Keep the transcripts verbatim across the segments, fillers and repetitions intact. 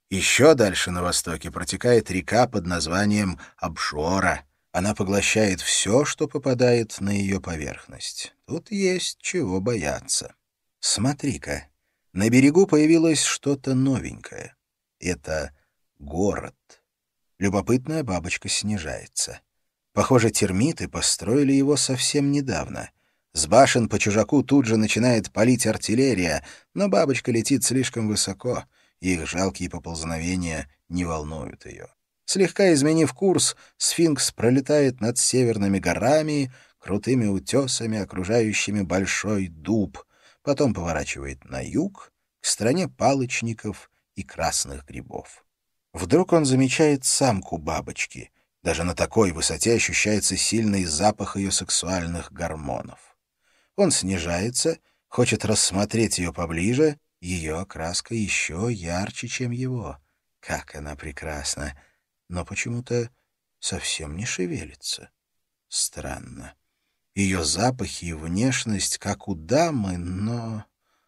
Еще дальше на востоке протекает река под названием Обжора. Она поглощает все, что попадает на ее поверхность. Тут есть чего бояться. Смотри-ка, на берегу появилось что-то новенькое. Это город. Любопытная бабочка снижается. Похоже, термиты построили его совсем недавно. С башен по чужаку тут же начинает палить артиллерия, но бабочка летит слишком высоко, и их жалкие поползновения не волнуют ее. Слегка изменив курс, сфинкс пролетает над северными горами, крутыми утесами, окружающими большой дуб, потом поворачивает на юг, к стране палочников и красных грибов. Вдруг он замечает самку бабочки. Даже на такой высоте ощущается сильный запах ее сексуальных гормонов. Он снижается, хочет рассмотреть ее поближе, ее окраска еще ярче, чем его. Как она прекрасна! Но почему-то совсем не шевелится. Странно. Ее запахи и внешность, как у дамы, но...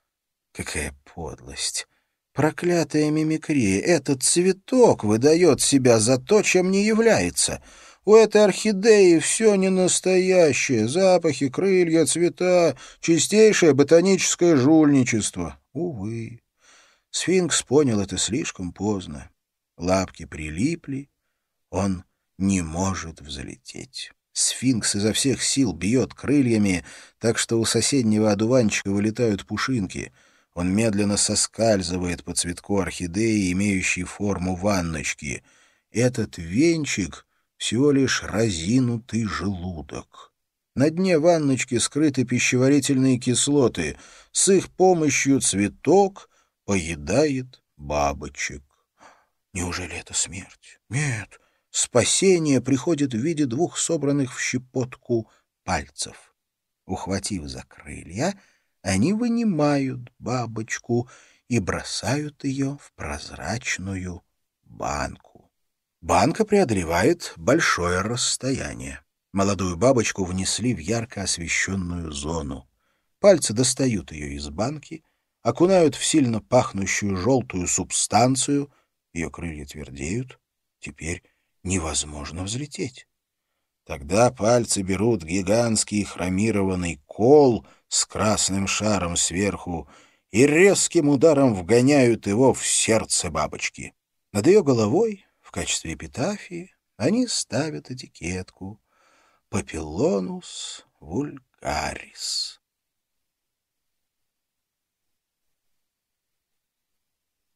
Какая подлость! Проклятая мимикрия! Этот цветок выдает себя за то, чем не является. У этой орхидеи все не настоящее. Запахи, крылья, цвета, чистейшее ботаническое жульничество. Увы. Сфинкс понял это слишком поздно. Лапки прилипли. Он не может взлететь. Сфинкс изо всех сил бьет крыльями, так что у соседнего одуванчика вылетают пушинки. Он медленно соскальзывает по цветку орхидеи, имеющей форму ванночки. Этот венчик — всего лишь разинутый желудок. На дне ванночки скрыты пищеварительные кислоты. С их помощью цветок поедает бабочек. Неужели это смерть? Нет. Спасение приходит в виде двух собранных в щепотку пальцев. Ухватив за крылья, они вынимают бабочку и бросают ее в прозрачную банку. Банка преодолевает большое расстояние. Молодую бабочку внесли в ярко освещенную зону. Пальцы достают ее из банки, окунают в сильно пахнущую желтую субстанцию, ее крылья твердеют. Теперь невозможно взлететь. Тогда пальцы берут гигантский хромированный кол с красным шаром сверху и резким ударом вгоняют его в сердце бабочки. Над ее головой, в качестве эпитафии, они ставят этикетку «Папиллонус вульгарис».